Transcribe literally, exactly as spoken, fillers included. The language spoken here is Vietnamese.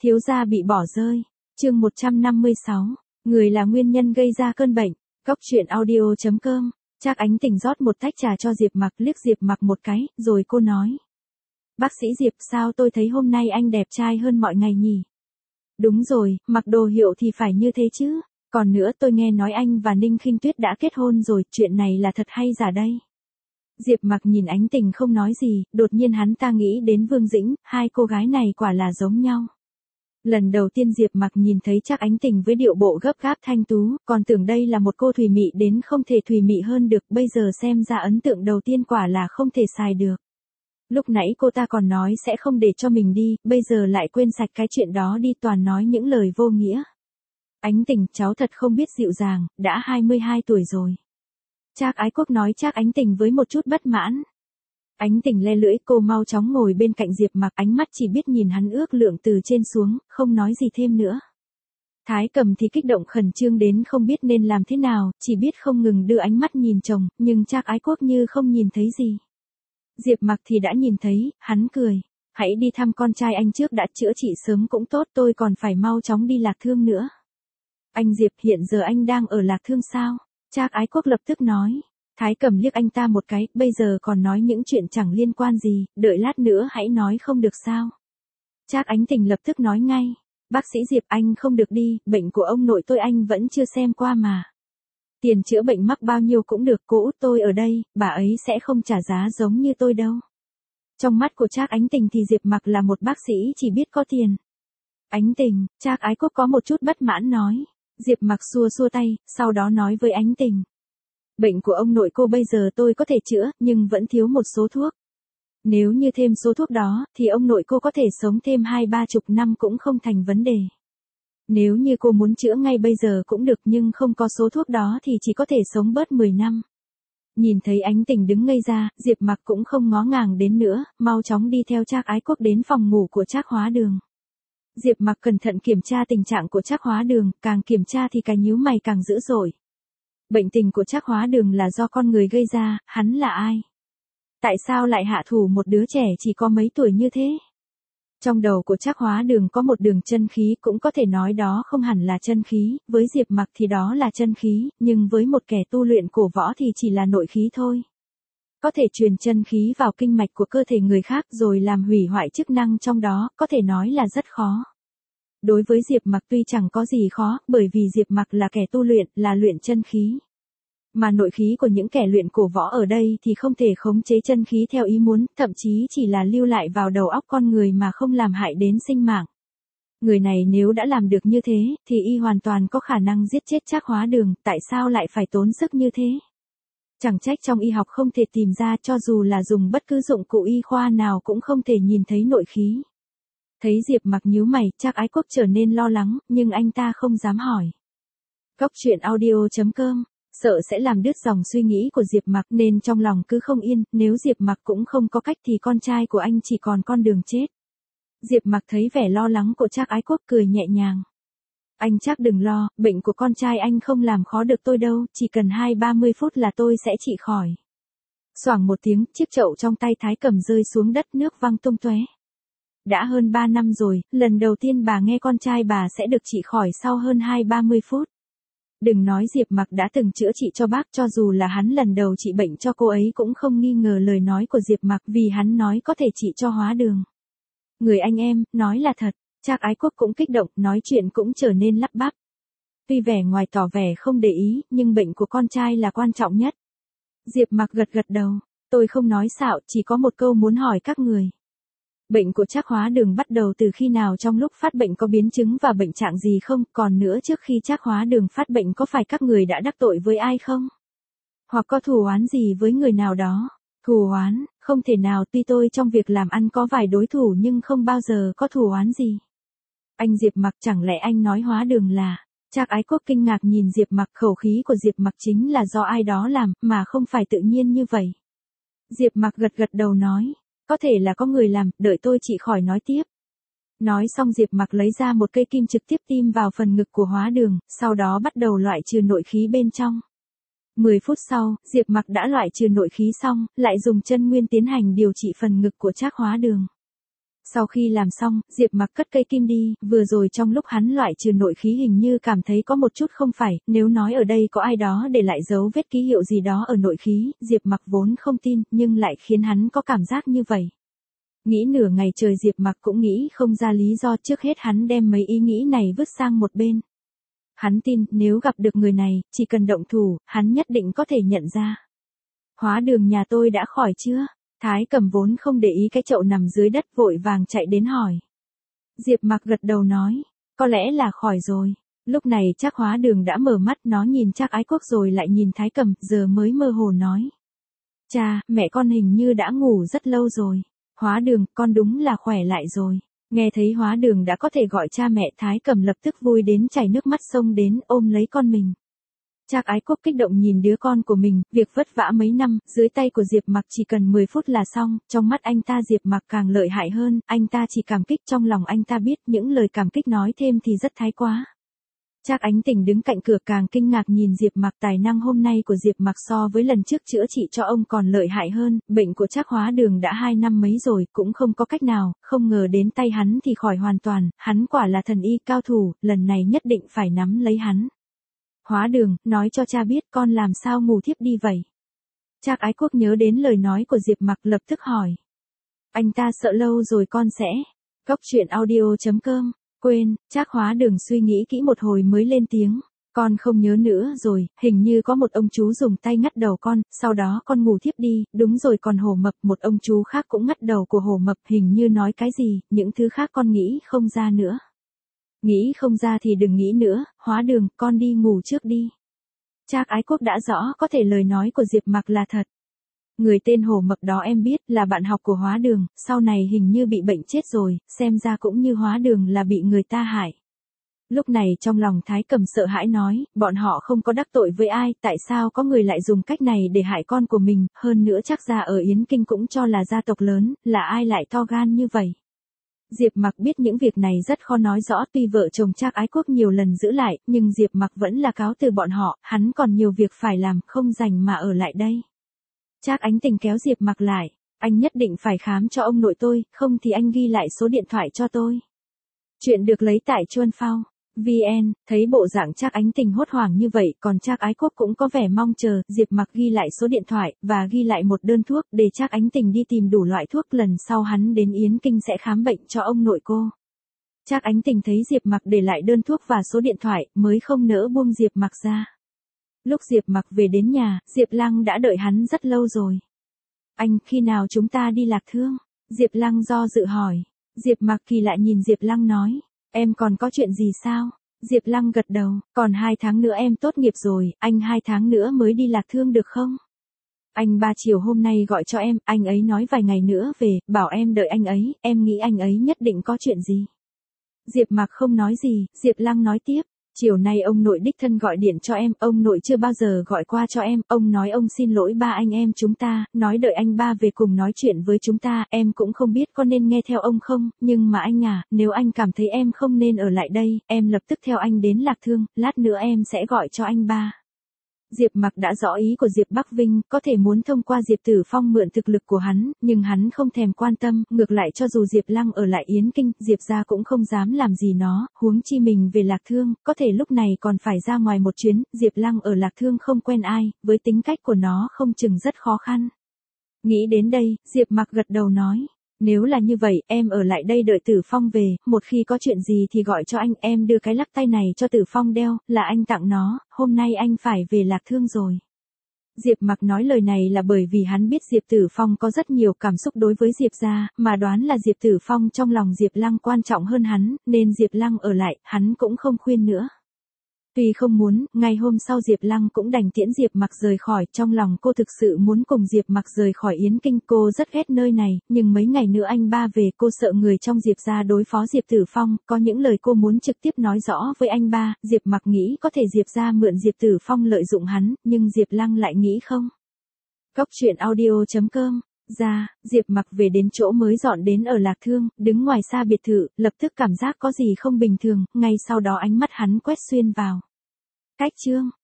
Thiếu gia bị bỏ rơi. Chương một trăm năm mươi sáu. Người là nguyên nhân gây ra cơn bệnh. Góc truyện audio chấm com. Trác Ánh Tình rót một tách trà cho Diệp Mặc, liếc Diệp Mặc một cái, rồi cô nói: "Bác sĩ Diệp, sao tôi thấy hôm nay anh đẹp trai hơn mọi ngày nhỉ?" "Đúng rồi, mặc đồ hiệu thì phải như thế chứ. Còn nữa, tôi nghe nói anh và Ninh Khinh Tuyết đã kết hôn rồi, chuyện này là thật hay giả đây?" Diệp Mặc nhìn Ánh Tình không nói gì, đột nhiên hắn ta nghĩ đến Vương Dĩnh, hai cô gái này quả là giống nhau. Lần đầu tiên Diệp Mặc nhìn thấy Trác Ánh Tình với điệu bộ gấp gáp thanh tú, còn tưởng đây là một cô thùy mị đến không thể thùy mị hơn được, bây giờ xem ra ấn tượng đầu tiên quả là không thể xài được. Lúc nãy cô ta còn nói sẽ không để cho mình đi, bây giờ lại quên sạch cái chuyện đó đi, toàn nói những lời vô nghĩa. Ánh Tình, cháu thật không biết dịu dàng, đã hai mươi hai tuổi rồi. Trác Ái Quốc nói Trác Ánh Tình với một chút bất mãn. Ánh Tình le lưỡi, cô mau chóng ngồi bên cạnh Diệp Mặc, ánh mắt chỉ biết nhìn hắn ước lượng từ trên xuống, không nói gì thêm nữa. Thái Cầm thì kích động khẩn trương đến không biết nên làm thế nào, chỉ biết không ngừng đưa ánh mắt nhìn chồng, nhưng Trác Ái Quốc như không nhìn thấy gì. Diệp Mặc thì đã nhìn thấy, hắn cười: "Hãy đi thăm con trai anh trước đã, chữa trị sớm cũng tốt, tôi còn phải mau chóng đi Lạc Thương nữa." "Anh Diệp, hiện giờ anh đang ở Lạc Thương sao?" Trác Ái Quốc lập tức nói. Thái Cầm liếc anh ta một cái, bây giờ còn nói những chuyện chẳng liên quan gì, đợi lát nữa hãy nói không được sao? Trác Ánh Tình lập tức nói ngay: "Bác sĩ Diệp, anh không được đi, bệnh của ông nội tôi anh vẫn chưa xem qua mà. Tiền chữa bệnh mắc bao nhiêu cũng được, cô út tôi ở đây, bà ấy sẽ không trả giá giống như tôi đâu." Trong mắt của Trác Ánh Tình thì Diệp Mặc là một bác sĩ chỉ biết có tiền. "Ánh Tình," Trác Ái Quốc có một chút bất mãn nói. Diệp Mặc xua xua tay, sau đó nói với Ánh Tình: "Bệnh của ông nội cô bây giờ tôi có thể chữa, nhưng vẫn thiếu một số thuốc. Nếu như thêm số thuốc đó, thì ông nội cô có thể sống thêm hai ba chục năm cũng không thành vấn đề. Nếu như cô muốn chữa ngay bây giờ cũng được, nhưng không có số thuốc đó thì chỉ có thể sống bớt mười năm. Nhìn thấy Ánh Tình đứng ngây ra, Diệp Mặc cũng không ngó ngàng đến nữa, mau chóng đi theo Trác Ái Quốc đến phòng ngủ của Trác Hóa Đường. Diệp Mặc cẩn thận kiểm tra tình trạng của Trác Hóa Đường, càng kiểm tra thì cái nhíu mày càng dữ dội. Bệnh tình của Trác Hóa Đường là do con người gây ra, hắn là ai? Tại sao lại hạ thủ một đứa trẻ chỉ có mấy tuổi như thế? Trong đầu của Trác Hóa Đường có một đường chân khí, cũng có thể nói đó không hẳn là chân khí, với Diệp Mặc thì đó là chân khí, nhưng với một kẻ tu luyện cổ võ thì chỉ là nội khí thôi. Có thể truyền chân khí vào kinh mạch của cơ thể người khác rồi làm hủy hoại chức năng trong đó, có thể nói là rất khó. Đối với Diệp Mặc tuy chẳng có gì khó, bởi vì Diệp Mặc là kẻ tu luyện, là luyện chân khí. Mà nội khí của những kẻ luyện cổ võ ở đây thì không thể khống chế chân khí theo ý muốn, thậm chí chỉ là lưu lại vào đầu óc con người mà không làm hại đến sinh mạng. Người này nếu đã làm được như thế, thì y hoàn toàn có khả năng giết chết Trác Hóa Đường, tại sao lại phải tốn sức như thế? Chẳng trách trong y học không thể tìm ra, cho dù là dùng bất cứ dụng cụ y khoa nào cũng không thể nhìn thấy nội khí. Thấy Diệp Mặc nhíu mày, Trác Ái Quốc trở nên lo lắng, nhưng anh ta không dám hỏi. Góc truyện audio chấm com. Sợ sẽ làm đứt dòng suy nghĩ của Diệp Mặc nên trong lòng cứ không yên, nếu Diệp Mặc cũng không có cách thì con trai của anh chỉ còn con đường chết. Diệp Mặc thấy vẻ lo lắng của Trác Ái Quốc, cười nhẹ nhàng. "Anh Trác đừng lo, bệnh của con trai anh không làm khó được tôi đâu, chỉ cần hai ba mươi phút là tôi sẽ trị khỏi." Xoảng một tiếng, chiếc chậu trong tay Thái Cầm rơi xuống đất, nước văng tung tóe. Đã hơn ba năm rồi, lần đầu tiên bà nghe con trai bà sẽ được trị khỏi sau hơn hai ba mươi phút. Đừng nói Diệp Mặc đã từng chữa trị cho bác, cho dù là hắn lần đầu trị bệnh cho cô ấy cũng không nghi ngờ lời nói của Diệp Mặc, vì hắn nói có thể trị cho Hóa Đường. "Người anh em, nói là thật." Trác Ái Quốc cũng kích động, nói chuyện cũng trở nên lắp bắp. Tuy vẻ ngoài tỏ vẻ không để ý, nhưng bệnh của con trai là quan trọng nhất. Diệp Mặc gật gật đầu. "Tôi không nói xạo, chỉ có một câu muốn hỏi các người. Bệnh của Trác Hóa Đường bắt đầu từ khi nào, trong lúc phát bệnh có biến chứng và bệnh trạng gì không, còn nữa trước khi Trác Hóa Đường phát bệnh có phải các người đã đắc tội với ai không? Hoặc có thù oán gì với người nào đó?" "Thù oán, không thể nào, tuy tôi trong việc làm ăn có vài đối thủ nhưng không bao giờ có thù oán gì." "Anh Diệp Mặc, chẳng lẽ anh nói Hóa Đường là..." Trác Ái Quốc kinh ngạc nhìn Diệp Mặc, khẩu khí của Diệp Mặc chính là do ai đó làm, mà không phải tự nhiên như vậy. Diệp Mặc gật gật đầu nói: "Có thể là có người làm, đợi tôi trị khỏi nói tiếp." Nói xong Diệp Mặc lấy ra một cây kim trực tiếp tim vào phần ngực của Hóa Đường, sau đó bắt đầu loại trừ nội khí bên trong. mười phút sau, Diệp Mặc đã loại trừ nội khí xong, lại dùng chân nguyên tiến hành điều trị phần ngực của Trác Hóa Đường. Sau khi làm xong, Diệp Mặc cất cây kim đi, vừa rồi trong lúc hắn loại trừ nội khí hình như cảm thấy có một chút không phải, nếu nói ở đây có ai đó để lại dấu vết ký hiệu gì đó ở nội khí, Diệp Mặc vốn không tin, nhưng lại khiến hắn có cảm giác như vậy. Nghĩ nửa ngày trời Diệp Mặc cũng nghĩ không ra lý do, trước hết hắn đem mấy ý nghĩ này vứt sang một bên. Hắn tin, nếu gặp được người này, chỉ cần động thủ, hắn nhất định có thể nhận ra. Hóa đường nhà tôi đã khỏi chưa? Thái Cầm vốn không để ý cái chậu nằm dưới đất vội vàng chạy đến hỏi. Diệp Mặc gật đầu nói, có lẽ là khỏi rồi. Lúc này chắc Hóa đường đã mở mắt, nó nhìn chắc Ái Quốc rồi lại nhìn Thái Cầm, giờ mới mơ hồ nói. Cha, mẹ con hình như đã ngủ rất lâu rồi. Hóa đường, con đúng là khỏe lại rồi. Nghe thấy Hóa đường đã có thể gọi cha mẹ, Thái Cầm lập tức vui đến chảy nước mắt xông đến ôm lấy con mình. Trác Ái Quốc kích động nhìn đứa con của mình, việc vất vả mấy năm, dưới tay của Diệp Mặc chỉ cần mười phút là xong, trong mắt anh ta Diệp Mặc càng lợi hại hơn, anh ta chỉ cảm kích, trong lòng anh ta biết những lời cảm kích nói thêm thì rất thái quá. Trác Ánh Tình đứng cạnh cửa càng kinh ngạc nhìn Diệp Mặc, tài năng hôm nay của Diệp Mặc so với lần trước chữa trị cho ông còn lợi hại hơn, bệnh của Trác Hóa Đường đã hai năm mấy rồi, cũng không có cách nào, không ngờ đến tay hắn thì khỏi hoàn toàn, hắn quả là thần y cao thủ, lần này nhất định phải nắm lấy hắn. Hóa đường, nói cho cha biết con làm sao ngủ thiếp đi vậy. Trác Ái Quốc nhớ đến lời nói của Diệp Mặc lập tức hỏi. Anh ta sợ lâu rồi con sẽ. Cốc truyện audio chấm com. Quên, Trác Hóa đường suy nghĩ kỹ một hồi mới lên tiếng. Con không nhớ nữa rồi, hình như có một ông chú dùng tay ngắt đầu con, sau đó con ngủ thiếp đi, đúng rồi còn Hổ Mập, một ông chú khác cũng ngắt đầu của Hổ Mập, hình như nói cái gì, những thứ khác con nghĩ không ra nữa. Nghĩ không ra thì đừng nghĩ nữa, Hóa đường, con đi ngủ trước đi. Trác Ái Quốc đã rõ có thể lời nói của Diệp Mặc là thật. Người tên Hổ Mập đó em biết là bạn học của Hóa đường, sau này hình như bị bệnh chết rồi, xem ra cũng như Hóa đường là bị người ta hại. Lúc này trong lòng Thái Cầm sợ hãi nói, bọn họ không có đắc tội với ai, tại sao có người lại dùng cách này để hại con của mình, hơn nữa chắc ra ở Yến Kinh cũng cho là gia tộc lớn, là ai lại to gan như vậy. Diệp Mặc biết những việc này rất khó nói rõ, tuy vợ chồng Trác Ái Quốc nhiều lần giữ lại, nhưng Diệp Mặc vẫn là cáo từ bọn họ, hắn còn nhiều việc phải làm, không rảnh mà ở lại đây. Trác Ánh Tình kéo Diệp Mặc lại, anh nhất định phải khám cho ông nội tôi, không thì anh ghi lại số điện thoại cho tôi. Chuyện được lấy tại Chuan Phao. vê en, thấy bộ dạng Trác Ánh Tình hốt hoảng như vậy, còn Trác Ái Quốc cũng có vẻ mong chờ, Diệp Mặc ghi lại số điện thoại, và ghi lại một đơn thuốc, để Trác Ánh Tình đi tìm đủ loại thuốc, lần sau hắn đến Yến Kinh sẽ khám bệnh cho ông nội cô. Trác Ánh Tình thấy Diệp Mặc để lại đơn thuốc và số điện thoại, mới không nỡ buông Diệp Mặc ra. Lúc Diệp Mặc về đến nhà, Diệp Lăng đã đợi hắn rất lâu rồi. Anh, khi nào chúng ta đi Lạc Thương? Diệp Lăng do dự hỏi. Diệp Mặc kỳ lạ nhìn Diệp Lăng nói. Em còn có chuyện gì sao? Diệp Lăng gật đầu, còn hai tháng nữa em tốt nghiệp rồi, anh hai tháng nữa mới đi Lạc Thương được không? Anh ba chiều hôm nay gọi cho em, anh ấy nói vài ngày nữa về, bảo em đợi anh ấy, em nghĩ anh ấy nhất định có chuyện gì. Diệp Mặc không nói gì, Diệp Lăng nói tiếp. Chiều nay ông nội đích thân gọi điện cho em, ông nội chưa bao giờ gọi qua cho em, ông nói ông xin lỗi ba anh em chúng ta, nói đợi anh ba về cùng nói chuyện với chúng ta, em cũng không biết có nên nghe theo ông không, nhưng mà anh à, nếu anh cảm thấy em không nên ở lại đây, em lập tức theo anh đến Lạc Thương, lát nữa em sẽ gọi cho anh ba. Diệp Mặc đã rõ ý của Diệp Bắc Vinh, có thể muốn thông qua Diệp Tử Phong mượn thực lực của hắn, nhưng hắn không thèm quan tâm, ngược lại cho dù Diệp Lăng ở lại Yến Kinh, Diệp gia cũng không dám làm gì nó, huống chi mình về Lạc Thương, có thể lúc này còn phải ra ngoài một chuyến, Diệp Lăng ở Lạc Thương không quen ai, với tính cách của nó không chừng rất khó khăn. Nghĩ đến đây, Diệp Mặc gật đầu nói. Nếu là như vậy, em ở lại đây đợi Tử Phong về, một khi có chuyện gì thì gọi cho anh, em đưa cái lắc tay này cho Tử Phong đeo, là anh tặng nó, hôm nay anh phải về Lạc Thương rồi. Diệp Mặc nói lời này là bởi vì hắn biết Diệp Tử Phong có rất nhiều cảm xúc đối với Diệp gia, mà đoán là Diệp Tử Phong trong lòng Diệp Lăng quan trọng hơn hắn, nên Diệp Lăng ở lại, hắn cũng không khuyên nữa. Tuy không muốn, ngày hôm sau Diệp Lăng cũng đành tiễn Diệp Mặc rời khỏi, trong lòng cô thực sự muốn cùng Diệp Mặc rời khỏi Yến Kinh, cô rất ghét nơi này, nhưng mấy ngày nữa anh ba về, cô sợ người trong Diệp gia đối phó Diệp Tử Phong, có những lời cô muốn trực tiếp nói rõ với anh ba, Diệp Mặc nghĩ có thể Diệp gia mượn Diệp Tử Phong lợi dụng hắn, nhưng Diệp Lăng lại nghĩ không. Cốc truyện audio chấm com. Ra, Diệp Mặc về đến chỗ mới dọn đến ở Lạc Thương, đứng ngoài xa biệt thự, lập tức cảm giác có gì không bình thường, ngay sau đó ánh mắt hắn quét xuyên vào. Cách chương